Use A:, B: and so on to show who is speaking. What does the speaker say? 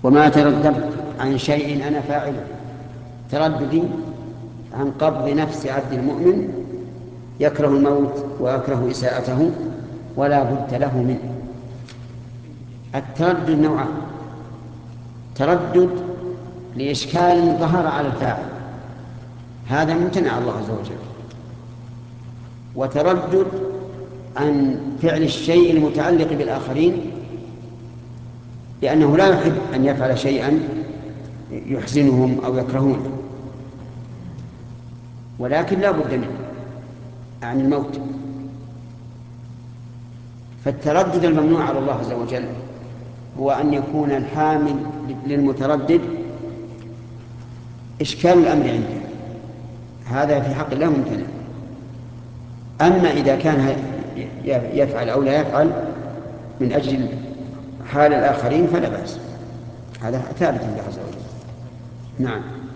A: وما ترددت عن شيء أنا فاعله. ترددي عن قبض نفس عبد المؤمن يكره الموت ويكره إساءته ولا بد له منه. التردد نوعان: تردد لإشكال ظهر على الفاعل، هذا ممتنع الله عز وجل، وتردد عن فعل الشيء المتعلق بالآخرين لأنه لا يحب أن يفعل شيئا يحزنهم أو يكرهونه، ولكن لا بد منه عن الموت. فالتردد الممنوع على الله عز وجل هو أن يكون الحامل للمتردد إشكال الأمر عنده، هذا في حق الله ممتنع. أما إذا كان يفعل أو لا يفعل من أجل حال الآخرين فلا بأس، هذا ثابت لله عز وجل. نعم.